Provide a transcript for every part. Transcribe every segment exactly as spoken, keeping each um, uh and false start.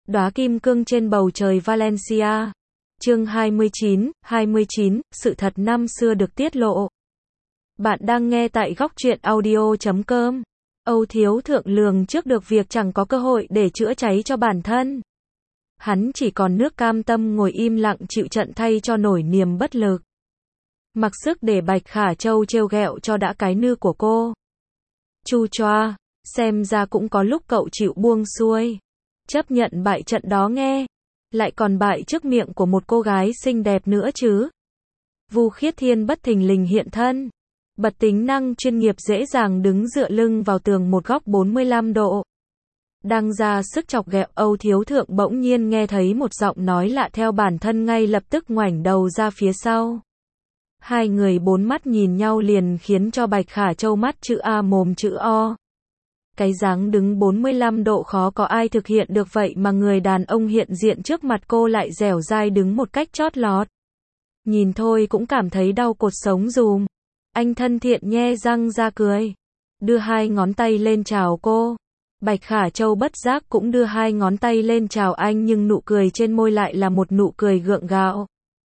Đóa kim cương trên bầu trời Valencia. Chương hai mươi chín, hai mươi chín, sự thật năm xưa được tiết lộ. Bạn đang nghe tại góc truyện audio chấm com. Âu Thiếu Thượng lường trước được việc chẳng có cơ hội để chữa cháy cho bản thân. Hắn chỉ còn nước cam tâm ngồi im lặng chịu trận thay cho nổi niềm bất lực. Mặc sức để Bạch Khả Châu trêu ghẹo cho đã cái nư của cô. Chu choa, xem ra cũng có lúc cậu chịu buông xuôi. Chấp nhận bại trận đó nghe. Lại còn bại trước miệng của một cô gái xinh đẹp nữa chứ. Vu Khiết Thiên bất thình lình hiện thân. Bật tính năng chuyên nghiệp dễ dàng đứng dựa lưng vào tường một góc bốn mươi lăm độ. Đang ra sức chọc ghẹo, Âu Thiếu Thượng bỗng nhiên nghe thấy một giọng nói lạ theo bản thân, ngay lập tức ngoảnh đầu ra phía sau. Hai người bốn mắt nhìn nhau liền khiến cho Bạch Khả Châu mắt chữ A mồm chữ O. Cái dáng đứng bốn mươi lăm độ khó có ai thực hiện được vậy mà người đàn ông hiện diện trước mặt cô lại dẻo dai đứng một cách chót lọt. Nhìn thôi cũng cảm thấy đau cột sống dùm. Anh thân thiện nhe răng ra cười. Đưa hai ngón tay lên chào cô. Bạch Khả Châu bất giác cũng đưa hai ngón tay lên chào anh, nhưng nụ cười trên môi lại là một nụ cười gượng gạo.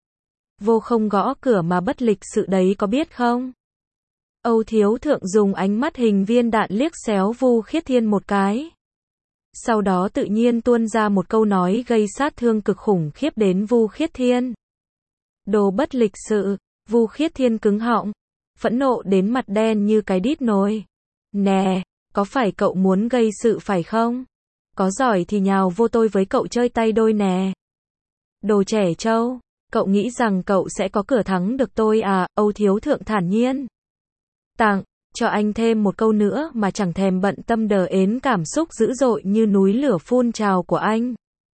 Vô không gõ cửa mà bất lịch sự đấy có biết không? Âu Thiếu Thượng dùng ánh mắt hình viên đạn liếc xéo Vu Khiết Thiên một cái. Sau đó tự nhiên tuôn ra một câu nói gây sát thương cực khủng khiếp đến Vu Khiết Thiên. Đồ bất lịch sự. Vu Khiết Thiên cứng họng, phẫn nộ đến mặt đen như cái đít nồi. Nè, có phải cậu muốn gây sự phải không? Có giỏi thì nhào vô tôi với cậu chơi tay đôi nè. Đồ trẻ trâu, cậu nghĩ rằng cậu sẽ có cửa thắng được tôi à? Âu Thiếu Thượng thản nhiên. Tặng, cho anh thêm một câu nữa mà chẳng thèm bận tâm đờ ến cảm xúc dữ dội như núi lửa phun trào của anh.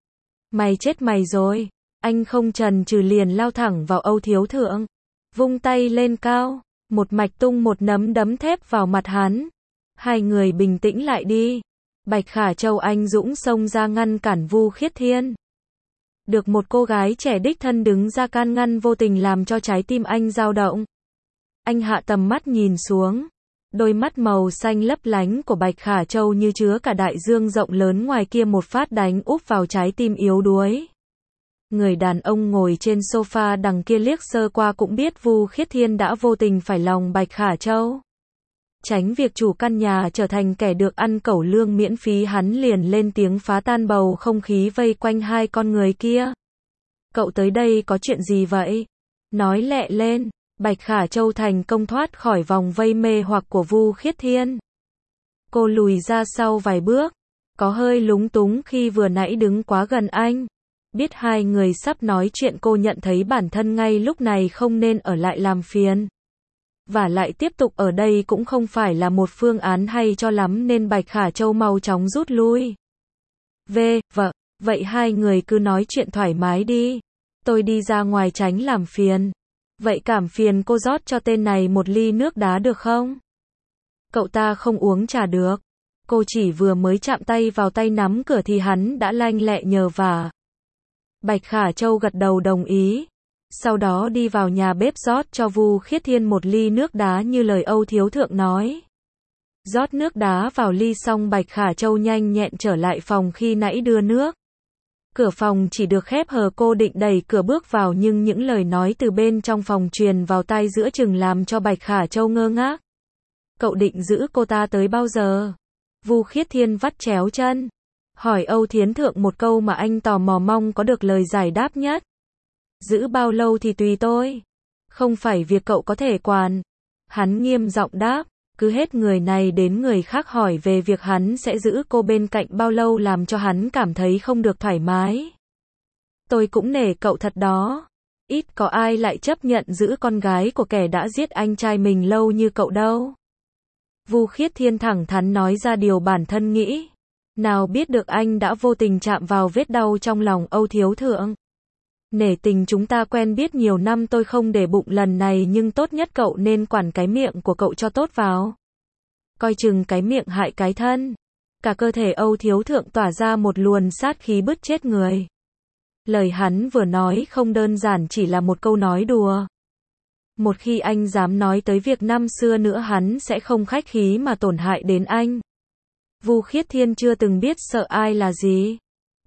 Mày chết mày rồi. Anh không chần chừ liền lao thẳng vào Âu Thiếu Thượng. Vung tay lên cao, một mạch tung một nắm đấm thép vào mặt hắn. Hai người bình tĩnh lại đi. Bạch Khả Châu anh dũng xông ra ngăn cản Vu Khiết Thiên. Được một cô gái trẻ đích thân đứng ra can ngăn vô tình làm cho trái tim anh dao động. Anh hạ tầm mắt nhìn xuống. Đôi mắt màu xanh lấp lánh của Bạch Khả Châu như chứa cả đại dương rộng lớn ngoài kia một phát đánh úp vào trái tim yếu đuối. Người đàn ông ngồi trên sofa đằng kia liếc sơ qua cũng biết Vu Khiết Thiên đã vô tình phải lòng Bạch Khả Châu. Tránh việc chủ căn nhà trở thành kẻ được ăn cẩu lương miễn phí, hắn liền lên tiếng phá tan bầu không khí vây quanh hai con người kia. Cậu tới đây có chuyện gì vậy? Nói lẹ lên. Bạch Khả Châu thành công thoát khỏi vòng vây mê hoặc của Vu Khiết Thiên. Cô lùi ra sau vài bước, có hơi lúng túng khi vừa nãy đứng quá gần anh. Biết hai người sắp nói chuyện, cô nhận thấy bản thân ngay lúc này không nên ở lại làm phiền. Và lại tiếp tục ở đây cũng không phải là một phương án hay cho lắm, nên Bạch Khả Châu mau chóng rút lui. V, vợ, vậy hai người cứ nói chuyện thoải mái đi. Tôi đi ra ngoài tránh làm phiền. Vậy cảm phiền cô rót cho tên này một ly nước đá được không? Cậu ta không uống trà được. Cô chỉ vừa mới chạm tay vào tay nắm cửa thì hắn đã lanh lẹ nhờ vả. Bạch Khả Châu gật đầu đồng ý. Sau đó đi vào nhà bếp rót cho Vu Khiết Thiên một ly nước đá như lời Âu Thiếu Thượng nói. Rót nước đá vào ly xong, Bạch Khả Châu nhanh nhẹn trở lại phòng khi nãy đưa nước. Cửa phòng chỉ được khép hờ, cô định đẩy cửa bước vào nhưng những lời nói từ bên trong phòng truyền vào tai giữa chừng làm cho Bạch Khả Châu ngơ ngác. Cậu định giữ cô ta tới bao giờ? Vu Khiết Thiên vắt chéo chân. Hỏi Âu Thiến Thượng một câu mà anh tò mò mong có được lời giải đáp nhất. Giữ bao lâu thì tùy tôi. Không phải việc cậu có thể quản. Hắn nghiêm giọng đáp. Cứ hết người này đến người khác hỏi về việc hắn sẽ giữ cô bên cạnh bao lâu làm cho hắn cảm thấy không được thoải mái. Tôi cũng nể cậu thật đó. Ít có ai lại chấp nhận giữ con gái của kẻ đã giết anh trai mình lâu như cậu đâu. Vu Khiết Thiên thẳng thắn nói ra điều bản thân nghĩ. Nào biết được anh đã vô tình chạm vào vết đau trong lòng Âu Thiếu Thượng. Nể tình chúng ta quen biết nhiều năm, tôi không để bụng lần này, nhưng tốt nhất cậu nên quản cái miệng của cậu cho tốt vào. Coi chừng cái miệng hại cái thân. Cả cơ thể Âu Thiếu Thượng tỏa ra một luồng sát khí bứt chết người. Lời hắn vừa nói không đơn giản chỉ là một câu nói đùa. Một khi anh dám nói tới việc năm xưa nữa, hắn sẽ không khách khí mà tổn hại đến anh. Vu Khiết Thiên chưa từng biết sợ ai là gì.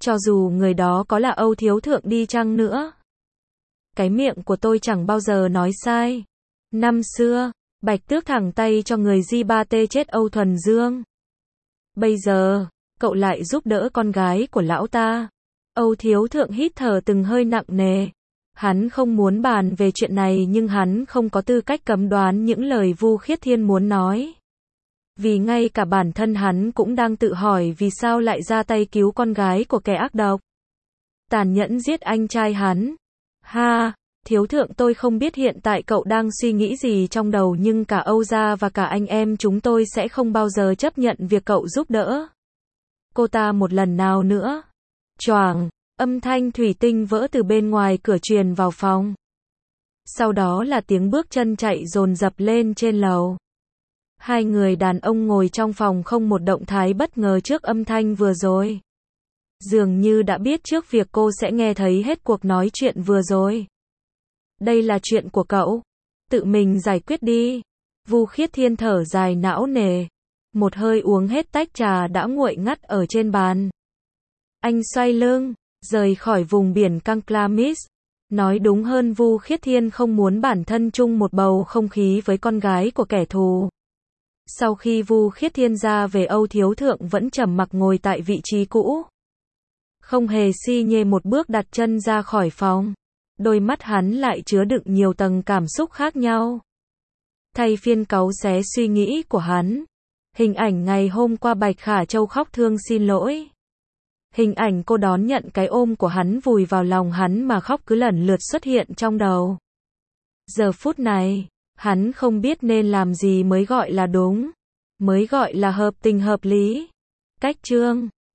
Cho dù người đó có là Âu Thiếu Thượng đi chăng nữa. Cái miệng của tôi chẳng bao giờ nói sai. Năm xưa, Bạch Tước thẳng tay cho người Di Ba Tê chết Âu Thuần Dương. Bây giờ, cậu lại giúp đỡ con gái của lão ta. Âu Thiếu Thượng hít thở từng hơi nặng nề. Hắn không muốn bàn về chuyện này nhưng hắn không có tư cách cấm đoán những lời Vu Khiết Thiên muốn nói. Vì ngay cả bản thân hắn cũng đang tự hỏi vì sao lại ra tay cứu con gái của kẻ ác độc. Tàn nhẫn giết anh trai hắn. Ha, Thiếu Thượng, tôi không biết hiện tại cậu đang suy nghĩ gì trong đầu nhưng cả Âu gia và cả anh em chúng tôi sẽ không bao giờ chấp nhận việc cậu giúp đỡ cô ta một lần nào nữa. Choàng, âm thanh thủy tinh vỡ từ bên ngoài cửa truyền vào phòng. Sau đó là tiếng bước chân chạy dồn dập lên trên lầu. Hai người đàn ông ngồi trong phòng không một động thái bất ngờ trước âm thanh vừa rồi. Dường như đã biết trước việc cô sẽ nghe thấy hết cuộc nói chuyện vừa rồi. Đây là chuyện của cậu. Tự mình giải quyết đi. Vu Khiết Thiên thở dài não nề. Một hơi uống hết tách trà đã nguội ngắt ở trên bàn. Anh xoay lưng, rời khỏi vùng biển Kanklamis. Nói đúng hơn Vu Khiết Thiên không muốn bản thân chung một bầu không khí với con gái của kẻ thù. Sau khi Vu Khiết Thiên ra về, Âu Thiếu Thượng vẫn trầm mặc ngồi tại vị trí cũ. Không hề xi nhê một bước đặt chân ra khỏi phòng. Đôi mắt hắn lại chứa đựng nhiều tầng cảm xúc khác nhau. Thay phiên cáu xé suy nghĩ của hắn. Hình ảnh ngày hôm qua Bạch Khả Châu khóc thương xin lỗi. Hình ảnh cô đón nhận cái ôm của hắn vùi vào lòng hắn mà khóc cứ lần lượt xuất hiện trong đầu. Giờ phút này, hắn không biết nên làm gì mới gọi là đúng, mới gọi là hợp tình hợp lý. Cách chương